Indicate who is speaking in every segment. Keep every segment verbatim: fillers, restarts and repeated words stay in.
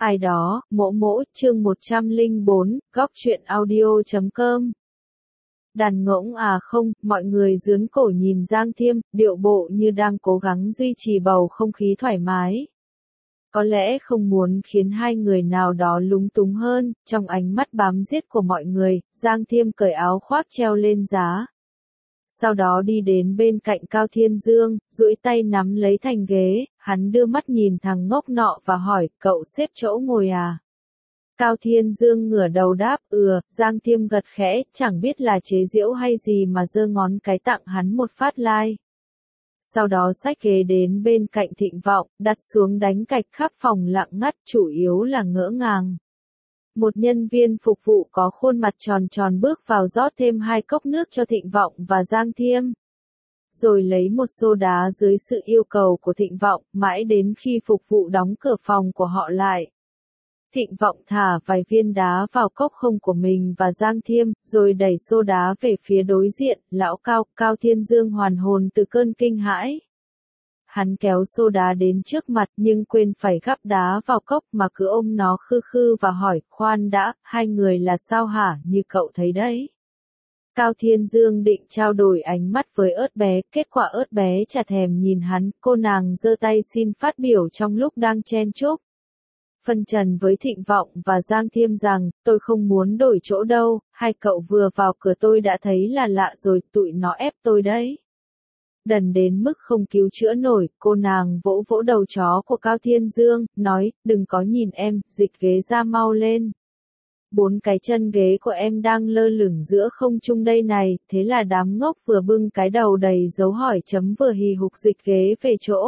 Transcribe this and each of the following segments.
Speaker 1: Ai đó, mỗ mỗ, chương một trăm lẻ bốn, góc truyện audio chấm com. Đàn ngỗng à không, mọi người dướn cổ nhìn Giang Thiêm, điệu bộ như đang cố gắng duy trì bầu không khí thoải mái. Có lẽ không muốn khiến hai người nào đó lúng túng hơn, trong ánh mắt bám giết của mọi người, Giang Thiêm cởi áo khoác treo lên giá. Sau đó đi đến bên cạnh Cao Thiên Dương, duỗi tay nắm lấy thành ghế, hắn đưa mắt nhìn thằng ngốc nọ và hỏi, cậu xếp chỗ ngồi à? Cao Thiên Dương ngửa đầu đáp, ừ, Giang Thiêm gật khẽ, chẳng biết là chế giễu hay gì mà giơ ngón cái tặng hắn một phát like. Sau đó xách ghế đến bên cạnh Thịnh Vọng, đặt xuống đánh cạch khắp phòng lặng ngắt, chủ yếu là ngỡ ngàng. Một nhân viên phục vụ có khuôn mặt tròn tròn bước vào rót thêm hai cốc nước cho Thịnh Vọng và Giang Thiêm. Rồi lấy một xô đá dưới sự yêu cầu của Thịnh Vọng, mãi đến khi phục vụ đóng cửa phòng của họ lại. Thịnh Vọng thả vài viên đá vào cốc không của mình và Giang Thiêm, rồi đẩy xô đá về phía đối diện, lão Cao, Cao Thiên Dương hoàn hồn từ cơn kinh hãi. Hắn kéo xô đá đến trước mặt nhưng quên phải gắp đá vào cốc mà cứ ôm nó khư khư và hỏi, khoan đã, hai người là sao hả, như cậu thấy đấy. Cao Thiên Dương định trao đổi ánh mắt với ớt bé, kết quả ớt bé chả thèm nhìn hắn, cô nàng giơ tay xin phát biểu trong lúc đang chen chúc. Phân trần với Thịnh Vọng và Giang Thiêm rằng, tôi không muốn đổi chỗ đâu, hai cậu vừa vào cửa tôi đã thấy là lạ rồi, tụi nó ép tôi đấy. Đần đến mức không cứu chữa nổi, cô nàng vỗ vỗ đầu chó của Cao Thiên Dương, nói, đừng có nhìn em, dịch ghế ra mau lên. Bốn cái chân ghế của em đang lơ lửng giữa không trung đây này, thế là đám ngốc vừa bưng cái đầu đầy dấu hỏi chấm vừa hì hục dịch ghế về chỗ.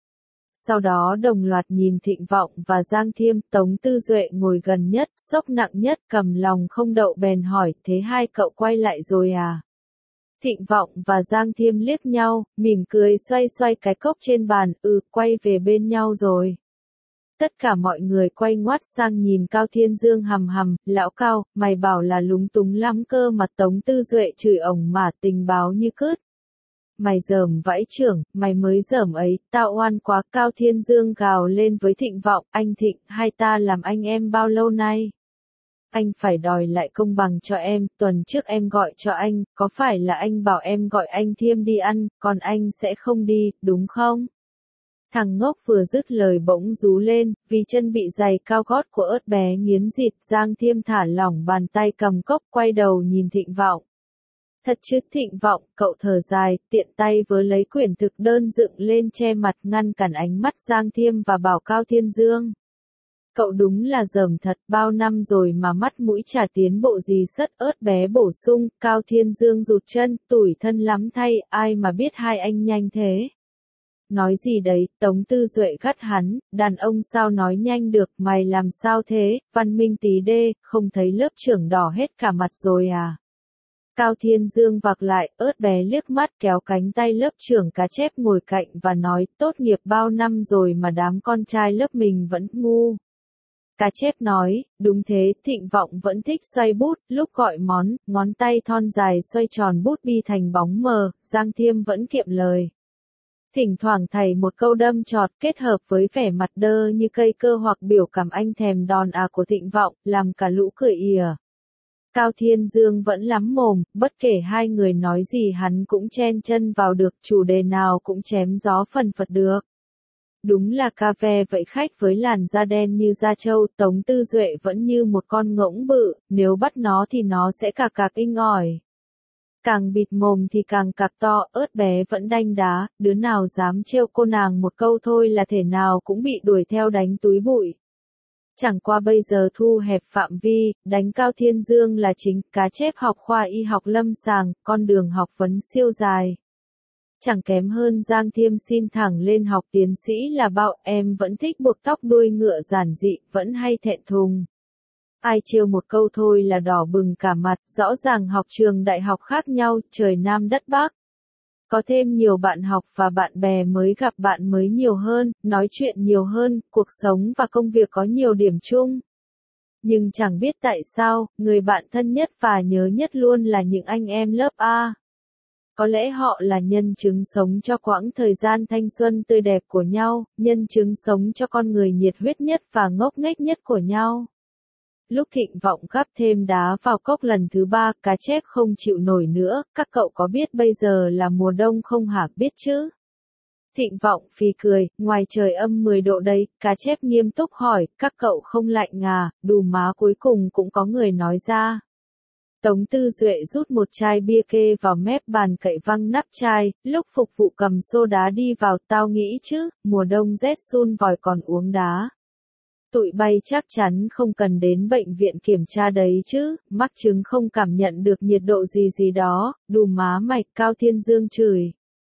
Speaker 1: Sau đó đồng loạt nhìn Thịnh Vọng và Giang Thiêm, Tống Tư Duệ ngồi gần nhất, sốc nặng nhất, cầm lòng không đậu bèn hỏi, thế hai cậu quay lại rồi à? Thịnh Vọng và Giang Thiêm liếc nhau, mỉm cười xoay xoay cái cốc trên bàn, ừ, quay về bên nhau rồi. Tất cả mọi người quay ngoắt sang nhìn Cao Thiên Dương hầm hầm, lão Cao, mày bảo là lúng túng lắm cơ mà. Tống Tư Duệ chửi ổng mà tình báo như cứt. Mày dởm vãi trưởng, mày mới dởm ấy, tao oan quá. Cao Thiên Dương gào lên với Thịnh Vọng, anh Thịnh, hai ta làm anh em bao lâu nay? Anh phải đòi lại công bằng cho em, tuần trước em gọi cho anh, có phải là anh bảo em gọi anh Thiêm đi ăn, còn anh sẽ không đi, đúng không? Thằng ngốc vừa dứt lời bỗng rú lên, vì chân bị giày cao gót của ớt bé nghiến rịt. Giang Thiêm thả lỏng bàn tay cầm cốc, quay đầu nhìn Thịnh Vọng. Thật chứ Thịnh Vọng, cậu thở dài, tiện tay vớ lấy quyển thực đơn dựng lên che mặt ngăn cản ánh mắt Giang Thiêm và bảo Cao Thiên Dương. Cậu đúng là dởm thật, bao năm rồi mà mắt mũi chả tiến bộ gì. Sất ớt bé bổ sung. Cao Thiên Dương rụt chân, tủi thân lắm thay, ai mà biết hai anh nhanh thế. Nói gì đấy, Tống Tư Duệ gắt hắn, đàn ông sao nói nhanh được, mày làm sao thế, văn minh tí đê, không thấy lớp trưởng đỏ hết cả mặt rồi à? Cao Thiên Dương vạc lại, ớt bé liếc mắt kéo cánh tay lớp trưởng cá chép ngồi cạnh và nói, tốt nghiệp bao năm rồi mà đám con trai lớp mình vẫn ngu. Cá chép nói, đúng thế, Thịnh Vọng vẫn thích xoay bút, lúc gọi món, ngón tay thon dài xoay tròn bút bi thành bóng mờ. Giang Thiêm vẫn kiệm lời. Thỉnh thoảng thầy một câu đâm chọt kết hợp với vẻ mặt đơ như cây cơ hoặc biểu cảm anh thèm đòn à của Thịnh Vọng, làm cả lũ cười ìa. Cao Thiên Dương vẫn lắm mồm, bất kể hai người nói gì hắn cũng chen chân vào được, chủ đề nào cũng chém gió phần phật được. Đúng là cà ve vậy khách với làn da đen như da trâu. Tống Tư Duệ vẫn như một con ngỗng bự, nếu bắt nó thì nó sẽ cạc cạc inh ỏi. Càng bịt mồm thì càng cạc to, ớt bé vẫn đanh đá, đứa nào dám trêu cô nàng một câu thôi là thể nào cũng bị đuổi theo đánh túi bụi. Chẳng qua bây giờ thu hẹp phạm vi, đánh Cao Thiên Dương là chính. Cá chép học khoa y học lâm sàng, con đường học vấn siêu dài. Chẳng kém hơn Giang Thiêm xin thẳng lên học tiến sĩ là bao. Em vẫn thích buộc tóc đuôi ngựa giản dị, vẫn hay thẹn thùng. Ai trêu một câu thôi là đỏ bừng cả mặt, rõ ràng học trường đại học khác nhau, trời Nam đất Bắc. Có thêm nhiều bạn học và bạn bè mới, gặp bạn mới nhiều hơn, nói chuyện nhiều hơn, cuộc sống và công việc có nhiều điểm chung. Nhưng chẳng biết tại sao, người bạn thân nhất và nhớ nhất luôn là những anh em lớp A. Có lẽ họ là nhân chứng sống cho quãng thời gian thanh xuân tươi đẹp của nhau, nhân chứng sống cho con người nhiệt huyết nhất và ngốc nghếch nhất của nhau. Lúc Thịnh Vọng gắp thêm đá vào cốc lần thứ ba, cá chép không chịu nổi nữa, các cậu có biết bây giờ là mùa đông không hả, biết chứ? Thịnh Vọng phì cười, ngoài trời âm mười độ đấy, cá chép nghiêm túc hỏi, các cậu không lạnh à, đù má cuối cùng cũng có người nói ra. Tống Tư Duệ rút một chai bia kê vào mép bàn cậy văng nắp chai, lúc phục vụ cầm xô đá đi vào, tao nghĩ chứ, mùa đông rét sun vòi còn uống đá. Tụi bay chắc chắn không cần đến bệnh viện kiểm tra đấy chứ, mắc chứng không cảm nhận được nhiệt độ gì gì đó, đù má mày, Cao Thiên Dương chửi.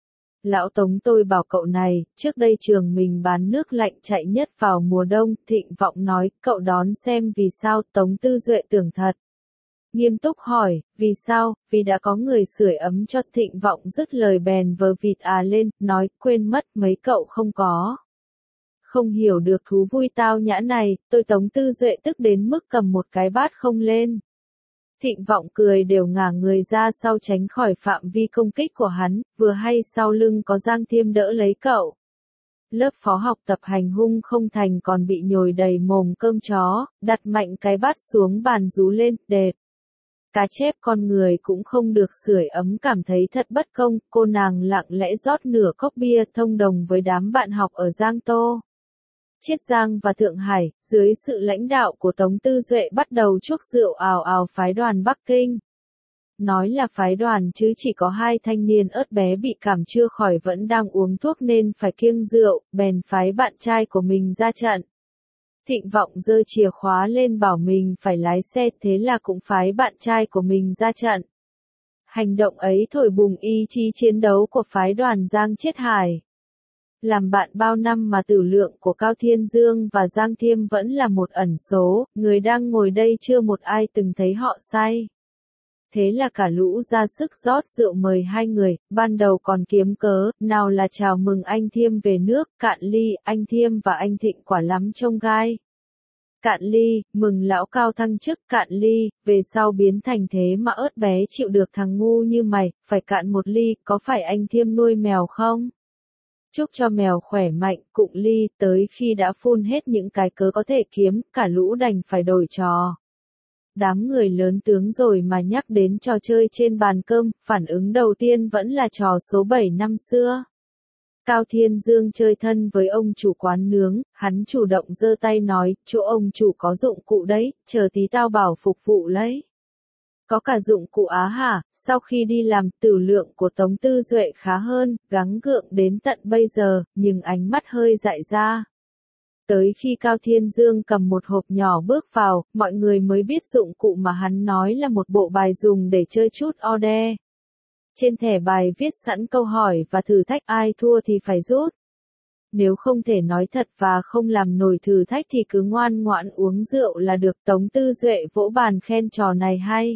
Speaker 1: Lão Tống tôi bảo cậu này, trước đây trường mình bán nước lạnh chạy nhất vào mùa đông, Thịnh Vọng nói, cậu đón xem vì sao, Tống Tư Duệ tưởng thật. Nghiêm túc hỏi, vì sao, vì đã có người sưởi ấm cho. Thịnh Vọng dứt lời bèn vờ vịt à lên, nói, quên mất mấy cậu không có. Không hiểu được thú vui tao nhã này, tôi Tống Tư Duệ tức đến mức cầm một cái bát không lên. Thịnh Vọng cười đều ngả người ra sau tránh khỏi phạm vi công kích của hắn, vừa hay sau lưng có Giang Thiêm đỡ lấy cậu. Lớp phó học tập hành hung không thành còn bị nhồi đầy mồm cơm chó, đặt mạnh cái bát xuống bàn rú lên, đẹp. Cá chép con người cũng không được sưởi ấm cảm thấy thật bất công, cô nàng lặng lẽ rót nửa cốc bia thông đồng với đám bạn học ở Giang Tô. Chiết Giang và Thượng Hải, dưới sự lãnh đạo của Tống Tư Duệ bắt đầu chuốc rượu ào ào phái đoàn Bắc Kinh. Nói là phái đoàn chứ chỉ có hai thanh niên ớt bé bị cảm chưa khỏi vẫn đang uống thuốc nên phải kiêng rượu, bèn phái bạn trai của mình ra trận. Thịnh Vọng giơ chìa khóa lên bảo mình phải lái xe, thế là cũng phái bạn trai của mình ra trận. Hành động ấy thổi bùng ý chí chiến đấu của phái đoàn Giang Chiết Hải. Làm bạn bao năm mà tử lượng của Cao Thiên Dương và Giang Thiêm vẫn là một ẩn số, người đang ngồi đây chưa một ai từng thấy họ say. Thế là cả lũ ra sức rót rượu mời hai người, ban đầu còn kiếm cớ, nào là chào mừng anh Thiêm về nước, cạn ly, anh Thiêm và anh Thịnh quả lắm trông gai. Cạn ly, mừng lão Cao thăng chức, cạn ly, về sau biến thành thế mà ớt bé chịu được thằng ngu như mày, phải cạn một ly, có phải anh Thiêm nuôi mèo không? Chúc cho mèo khỏe mạnh, cụng ly, tới khi đã phun hết những cái cớ có thể kiếm, cả lũ đành phải đổi trò. Đám người lớn tướng rồi mà nhắc đến trò chơi trên bàn cơm, phản ứng đầu tiên vẫn là trò số bảy năm xưa. Cao Thiên Dương chơi thân với ông chủ quán nướng, hắn chủ động giơ tay nói, chỗ ông chủ có dụng cụ đấy, chờ tí tao bảo phục vụ lấy. Có cả dụng cụ á hả, sau khi đi làm, tử lượng của Tống Tư Duệ khá hơn, gắng gượng đến tận bây giờ, nhưng ánh mắt hơi dại ra. Tới khi Cao Thiên Dương cầm một hộp nhỏ bước vào, mọi người mới biết dụng cụ mà hắn nói là một bộ bài dùng để chơi chút order. Trên thẻ bài viết sẵn câu hỏi và thử thách ai thua thì phải rút. Nếu không thể nói thật và không làm nổi thử thách thì cứ ngoan ngoãn uống rượu là được. Tống Tư Duệ vỗ bàn khen trò này hay.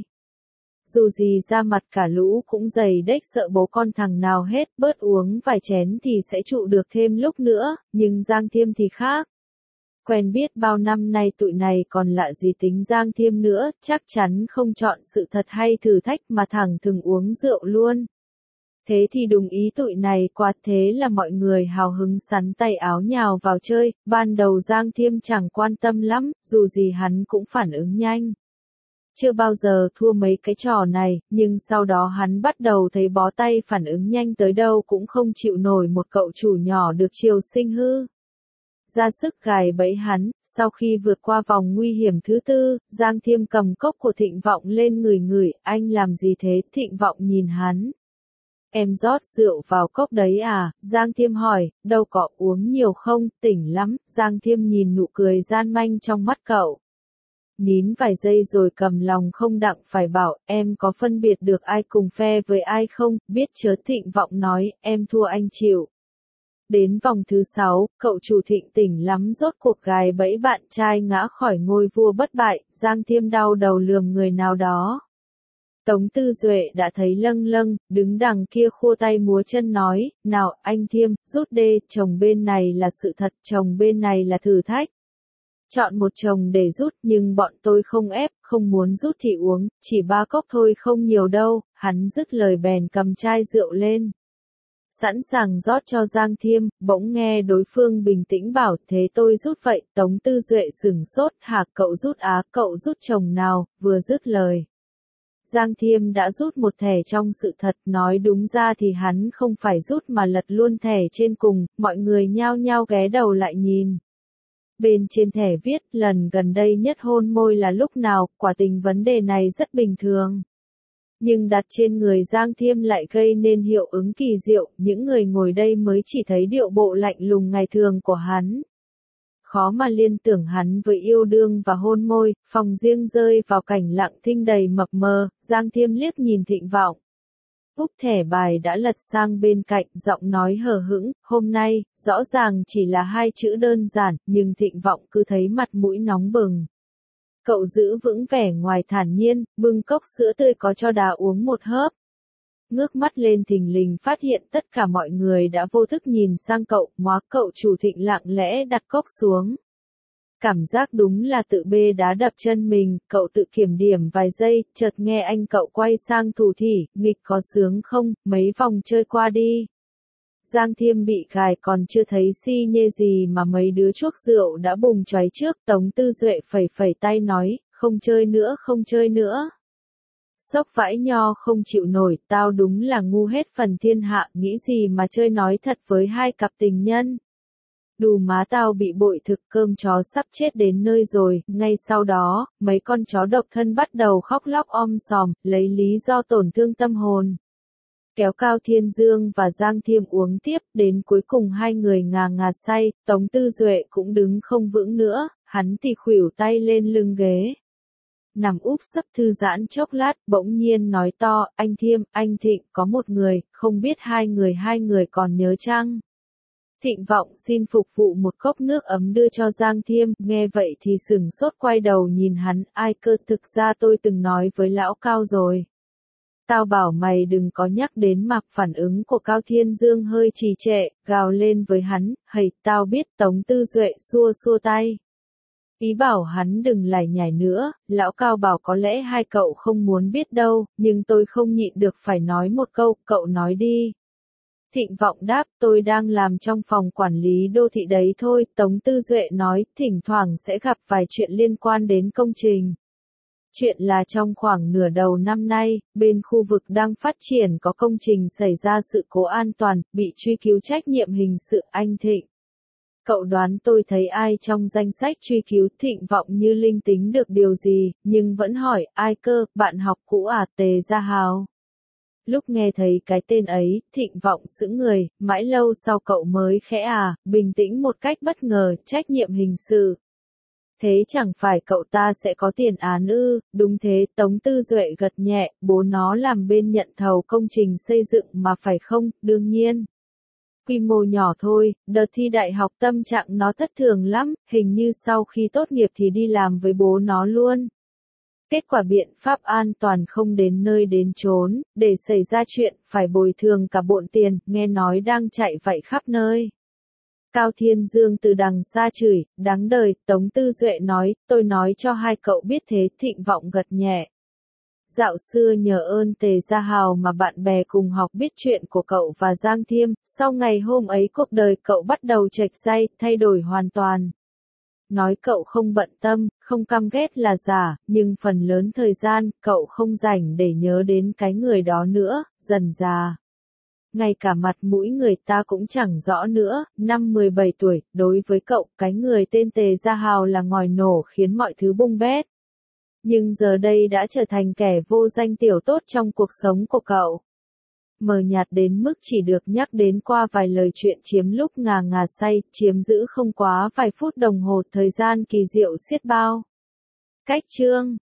Speaker 1: Dù gì ra mặt cả lũ cũng dày đếch sợ bố con thằng nào hết, bớt uống vài chén thì sẽ trụ được thêm lúc nữa, nhưng Giang Thiêm thì khác. Quen biết bao năm nay tụi này còn lạ gì tính Giang Thiêm nữa, chắc chắn không chọn sự thật hay thử thách mà thẳng thừng uống rượu luôn. Thế thì đúng ý tụi này quá, thế là mọi người hào hứng sắn tay áo nhào vào chơi, ban đầu Giang Thiêm chẳng quan tâm lắm, dù gì hắn cũng phản ứng nhanh. Chưa bao giờ thua mấy cái trò này, nhưng sau đó hắn bắt đầu thấy bó tay, phản ứng nhanh tới đâu cũng không chịu nổi một cậu chủ nhỏ được triều sinh hư. Ra sức gài bẫy hắn, sau khi vượt qua vòng nguy hiểm thứ tư, Giang Thiêm cầm cốc của Thịnh Vọng lên ngửi ngửi, anh làm gì thế? Thịnh Vọng nhìn hắn. Em rót rượu vào cốc đấy à? Giang Thiêm hỏi, đâu có, uống nhiều không, tỉnh lắm. Giang Thiêm nhìn nụ cười gian manh trong mắt cậu. Nín vài giây rồi cầm lòng không đặng phải bảo, em có phân biệt được ai cùng phe với ai không, biết chớ? Thịnh Vọng nói, em thua anh chịu. Đến vòng thứ sáu, cậu chủ Thịnh tỉnh lắm, rốt cuộc gài bẫy bạn trai ngã khỏi ngôi vua bất bại, Giang Thiêm đau đầu lườm người nào đó. Tống Tư Duệ đã thấy lâng lâng, đứng đằng kia khua tay múa chân nói, nào, anh Thiêm, rút đê, chồng bên này là sự thật, chồng bên này là thử thách. Chọn một chồng để rút nhưng bọn tôi không ép, không muốn rút thì uống, chỉ ba cốc thôi không nhiều đâu, hắn dứt lời bèn cầm chai rượu lên. Sẵn sàng rót cho Giang Thiêm, bỗng nghe đối phương bình tĩnh bảo thế tôi rút vậy, Tống Tư Duệ sửng sốt, hả cậu rút á, cậu rút chồng nào, vừa dứt lời. Giang Thiêm đã rút một thẻ trong sự thật, nói đúng ra thì hắn không phải rút mà lật luôn thẻ trên cùng, mọi người nhao nhao ghé đầu lại nhìn. Bên trên thẻ viết, lần gần đây nhất hôn môi là lúc nào, quả tình vấn đề này rất bình thường. Nhưng đặt trên người Giang Thiêm lại gây nên hiệu ứng kỳ diệu, những người ngồi đây mới chỉ thấy điệu bộ lạnh lùng ngày thường của hắn. Khó mà liên tưởng hắn với yêu đương và hôn môi, phòng riêng rơi vào cảnh lặng thinh đầy mập mờ, Giang Thiêm liếc nhìn Thịnh Vọng. Úp thẻ bài đã lật sang bên cạnh, giọng nói hờ hững, hôm nay, rõ ràng chỉ là hai chữ đơn giản, nhưng Thịnh Vọng cứ thấy mặt mũi nóng bừng. Cậu giữ vững vẻ ngoài thản nhiên, bưng cốc sữa tươi có cho đà uống một hớp. Ngước mắt lên thình lình phát hiện tất cả mọi người đã vô thức nhìn sang cậu, móa cậu chủ Thịnh lặng lẽ đặt cốc xuống. Cảm giác đúng là tự bê đá đập chân mình, cậu tự kiểm điểm vài giây, chợt nghe anh cậu quay sang thủ thỉ, nghịch có sướng không, mấy vòng chơi qua đi. Giang Thiêm bị gài còn chưa thấy si nhê gì mà mấy đứa chuốc rượu đã bùng chói trước, Tống Tư Duệ phẩy phẩy tay nói, không chơi nữa không chơi nữa. Sốc vãi nho không chịu nổi, tao đúng là ngu hết phần thiên hạ, nghĩ gì mà chơi nói thật với hai cặp tình nhân. Đù má tao bị bội thực, cơm chó sắp chết đến nơi rồi, ngay sau đó, mấy con chó độc thân bắt đầu khóc lóc om sòm, lấy lý do tổn thương tâm hồn. Kéo Cao Thiên Dương và Giang Thiêm uống tiếp, đến cuối cùng hai người ngà ngà say, Tống Tư Duệ cũng đứng không vững nữa, hắn thì khuỷu tay lên lưng ghế. Nằm úp sấp thư giãn chốc lát, bỗng nhiên nói to, anh Thiêm, anh Thịnh, có một người, không biết hai người hai người còn nhớ chăng? Thịnh Vọng xin phục vụ một cốc nước ấm đưa cho Giang Thiêm, nghe vậy thì sửng sốt quay đầu nhìn hắn, ai cơ, thực ra tôi từng nói với lão Cao rồi. Tao bảo mày đừng có nhắc đến mặc phản ứng của Cao Thiên Dương hơi trì trệ, gào lên với hắn, hầy, tao biết. Tống Tư Duệ xua xua tay. Ý bảo hắn đừng lải nhải nữa, lão Cao bảo có lẽ hai cậu không muốn biết đâu, nhưng tôi không nhịn được phải nói một câu, cậu nói đi. Thịnh Vọng đáp, tôi đang làm trong phòng quản lý đô thị đấy thôi, Tống Tư Duệ nói, thỉnh thoảng sẽ gặp vài chuyện liên quan đến công trình. Chuyện là trong khoảng nửa đầu năm nay, bên khu vực đang phát triển có công trình xảy ra sự cố an toàn, bị truy cứu trách nhiệm hình sự. Anh Thịnh. Cậu đoán tôi thấy ai trong danh sách truy cứu? Thịnh Vọng như linh tính được điều gì, nhưng vẫn hỏi, ai cơ, bạn học cũ à? Tề Gia Hào. Lúc nghe thấy cái tên ấy, Thịnh Vọng sững người, mãi lâu sau cậu mới khẽ à, bình tĩnh một cách bất ngờ, trách nhiệm hình sự. Thế chẳng phải cậu ta sẽ có tiền án ư? Đúng thế, Tống Tư Duệ gật nhẹ, bố nó làm bên nhận thầu công trình xây dựng mà phải không? Đương nhiên. Quy mô nhỏ thôi, đợt thi đại học tâm trạng nó thất thường lắm, hình như sau khi tốt nghiệp thì đi làm với bố nó luôn. Kết quả biện pháp an toàn không đến nơi đến chốn, để xảy ra chuyện, phải bồi thường cả bộn tiền, nghe nói đang chạy vạy khắp nơi. Cao Thiên Dương từ đằng xa chửi, đáng đời, Tống Tư Duệ nói, tôi nói cho hai cậu biết thế. Thịnh Vọng gật nhẹ. Dạo xưa nhờ ơn Tề Gia Hào mà bạn bè cùng học biết chuyện của cậu và Giang Thiêm, sau ngày hôm ấy cuộc đời cậu bắt đầu chệch day, thay đổi hoàn toàn. Nói cậu không bận tâm, không căm ghét là giả, nhưng phần lớn thời gian, cậu không rảnh để nhớ đến cái người đó nữa, dần già. Ngay cả mặt mũi người ta cũng chẳng rõ nữa, năm mười bảy tuổi, đối với cậu, cái người tên Tề Gia Hào là ngòi nổ khiến mọi thứ bung bét. Nhưng giờ đây đã trở thành kẻ vô danh tiểu tốt trong cuộc sống của cậu. Mờ nhạt đến mức chỉ được nhắc đến qua vài lời chuyện chiếm lúc ngà ngà say, chiếm giữ không quá vài phút đồng hồ, thời gian kỳ diệu xiết bao. Cách chương